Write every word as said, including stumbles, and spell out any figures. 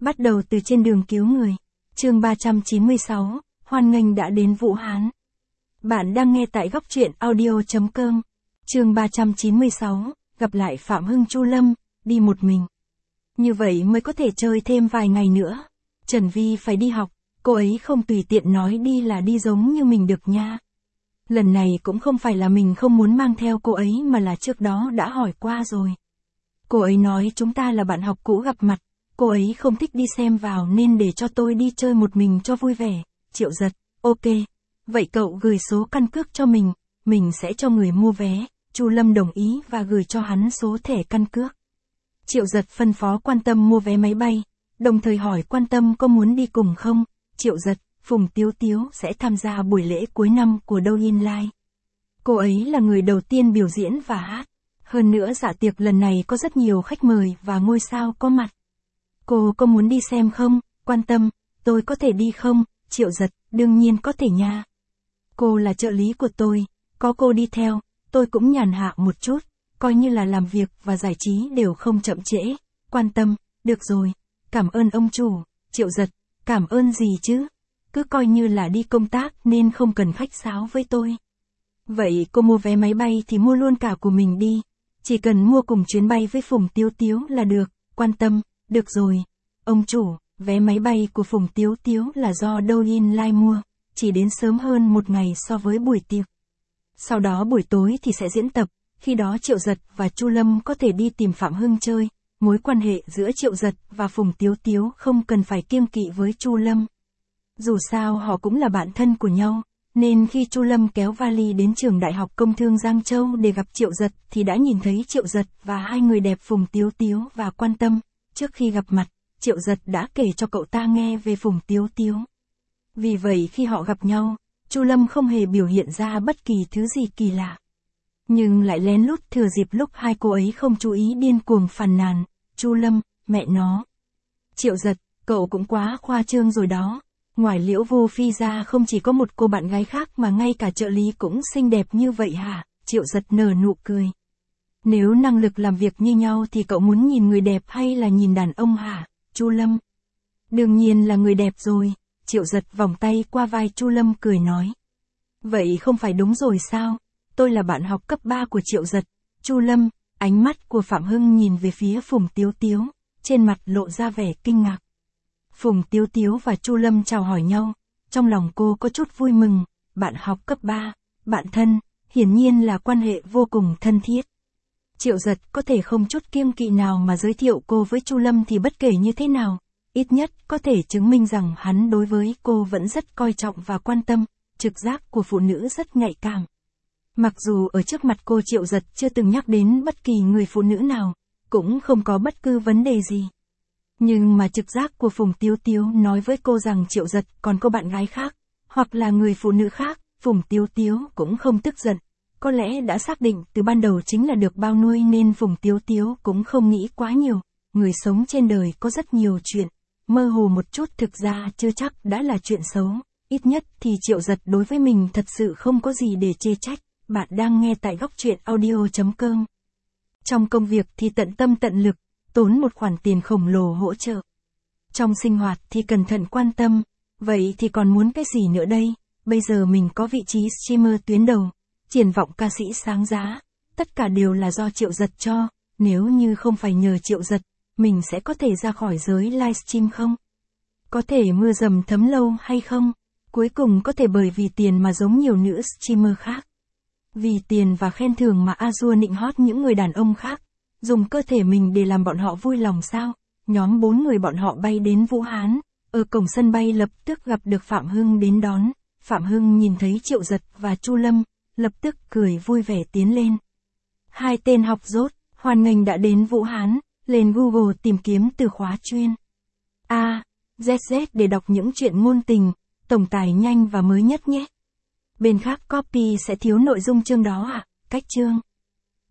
Bắt đầu từ trên đường cứu người. Chương ba trăm chín mươi sáu, hoan nghênh đã đến Vũ Hán. Bạn đang nghe tại góc truyện audio chấm com. Chương ba trăm chín mươi sáu, gặp lại Phạm Hưng. Chu Lâm, đi một mình. Như vậy mới có thể chơi thêm vài ngày nữa. Trần Vi phải đi học, cô ấy không tùy tiện nói đi là đi giống như mình được nha. Lần này cũng không phải là mình không muốn mang theo cô ấy mà là trước đó đã hỏi qua rồi. Cô ấy nói chúng ta là bạn học cũ gặp mặt, cô ấy không thích đi xem vào nên để cho tôi đi chơi một mình cho vui vẻ. Triệu Giật, ok. Vậy cậu gửi số căn cước cho mình, mình sẽ cho người mua vé. Chu Lâm đồng ý và gửi cho hắn số thẻ căn cước. Triệu Giật phân phó Quan Tâm mua vé máy bay, đồng thời hỏi Quan Tâm có muốn đi cùng không. Triệu Giật, Phùng Tiếu Tiếu sẽ tham gia buổi lễ cuối năm của Douyin Live. Cô ấy là người đầu tiên biểu diễn và hát. Hơn nữa dạ tiệc lần này có rất nhiều khách mời và ngôi sao có mặt. Cô có muốn đi xem không? Quan Tâm, tôi có thể đi không? Triệu Giật, đương nhiên có thể nha. Cô là trợ lý của tôi, có cô đi theo, tôi cũng nhàn hạ một chút, coi như là làm việc và giải trí đều không chậm trễ. Quan Tâm, được rồi, cảm ơn ông chủ. Triệu Giật, cảm ơn gì chứ? Cứ coi như là đi công tác nên không cần khách sáo với tôi. Vậy cô mua vé máy bay thì mua luôn cả của mình đi, chỉ cần mua cùng chuyến bay với Phùng Tiếu Tiếu là được. Quan Tâm, được rồi. Ông chủ, vé máy bay của Phùng Tiếu Tiếu là do Douyin Live mua, chỉ đến sớm hơn một ngày so với buổi tiệc. Sau đó buổi tối thì sẽ diễn tập, khi đó Triệu Giật và Chu Lâm có thể đi tìm Phạm Hưng chơi. Mối quan hệ giữa Triệu Giật và Phùng Tiếu Tiếu không cần phải kiêng kỵ với Chu Lâm. Dù sao họ cũng là bạn thân của nhau, nên khi Chu Lâm kéo vali đến trường Đại học Công thương Giang Châu để gặp Triệu Giật thì đã nhìn thấy Triệu Giật và hai người đẹp Phùng Tiếu Tiếu và Quan Tâm. Trước khi gặp mặt, Triệu Giật đã kể cho cậu ta nghe về Phùng Tiếu Tiếu. Vì vậy khi họ gặp nhau, Chu Lâm không hề biểu hiện ra bất kỳ thứ gì kỳ lạ. Nhưng lại lén lút thừa dịp lúc hai cô ấy không chú ý điên cuồng phàn nàn. Chu Lâm, mẹ nó. Triệu Giật, cậu cũng quá khoa trương rồi đó. Ngoài Liễu Vô Phi ra không chỉ có một cô bạn gái khác mà ngay cả trợ lý cũng xinh đẹp như vậy hả? Triệu Giật nở nụ cười. Nếu năng lực làm việc như nhau thì cậu muốn nhìn người đẹp hay là nhìn đàn ông hả? Chu Lâm. Đương nhiên là người đẹp rồi. Triệu Giật vòng tay qua vai Chu Lâm cười nói. Vậy không phải đúng rồi sao? Tôi là bạn học cấp ba của Triệu Giật. Chu Lâm, ánh mắt của Phạm Hưng nhìn về phía Phùng Tiếu Tiếu, trên mặt lộ ra vẻ kinh ngạc. Phùng Tiếu Tiếu và Chu Lâm chào hỏi nhau, trong lòng cô có chút vui mừng. Bạn học cấp ba, bạn thân, hiển nhiên là quan hệ vô cùng thân thiết. Triệu Giật có thể không chút kiêng kỵ nào mà giới thiệu cô với Chu Lâm thì bất kể như thế nào, ít nhất có thể chứng minh rằng hắn đối với cô vẫn rất coi trọng và quan tâm. Trực giác của phụ nữ rất nhạy cảm. Mặc dù ở trước mặt cô Triệu Giật chưa từng nhắc đến bất kỳ người phụ nữ nào, cũng không có bất cứ vấn đề gì. Nhưng mà trực giác của Phùng Tiếu Tiếu nói với cô rằng Triệu Giật còn có bạn gái khác, hoặc là người phụ nữ khác. Phùng Tiếu Tiếu cũng không tức giận, có lẽ đã xác định từ ban đầu chính là được bao nuôi nên Phùng Tiếu Tiếu cũng không nghĩ quá nhiều. Người sống trên đời có rất nhiều chuyện, mơ hồ một chút thực ra chưa chắc đã là chuyện xấu, ít nhất thì Triệu Giật đối với mình thật sự không có gì để chê trách. Bạn đang nghe tại góc truyện audio chấm com. Trong công việc thì tận tâm tận lực, tốn một khoản tiền khổng lồ hỗ trợ. Trong sinh hoạt thì cẩn thận quan tâm, vậy thì còn muốn cái gì nữa đây? Bây giờ mình có vị trí streamer tuyến đầu, triển vọng ca sĩ sáng giá, tất cả đều là do Triệu Giật cho. Nếu như không phải nhờ Triệu Giật, mình sẽ có thể ra khỏi giới livestream không? Có thể mưa dầm thấm lâu hay không? Cuối cùng có thể bởi vì tiền mà giống nhiều nữ streamer khác. Vì tiền và khen thưởng mà Azure nịnh hót những người đàn ông khác, dùng cơ thể mình để làm bọn họ vui lòng sao? Nhóm bốn người bọn họ bay đến Vũ Hán, ở cổng sân bay lập tức gặp được Phạm Hưng đến đón. Phạm Hưng nhìn thấy Triệu Giật và Chu Lâm, lập tức cười vui vẻ tiến lên. Hai tên học dốt, hoan nghênh đã đến Vũ Hán, lên Google tìm kiếm từ khóa chuyên A, Z Z để đọc những chuyện ngôn tình, tổng tài nhanh và mới nhất nhé. Bên khác copy sẽ thiếu nội dung chương đó à? Cách chương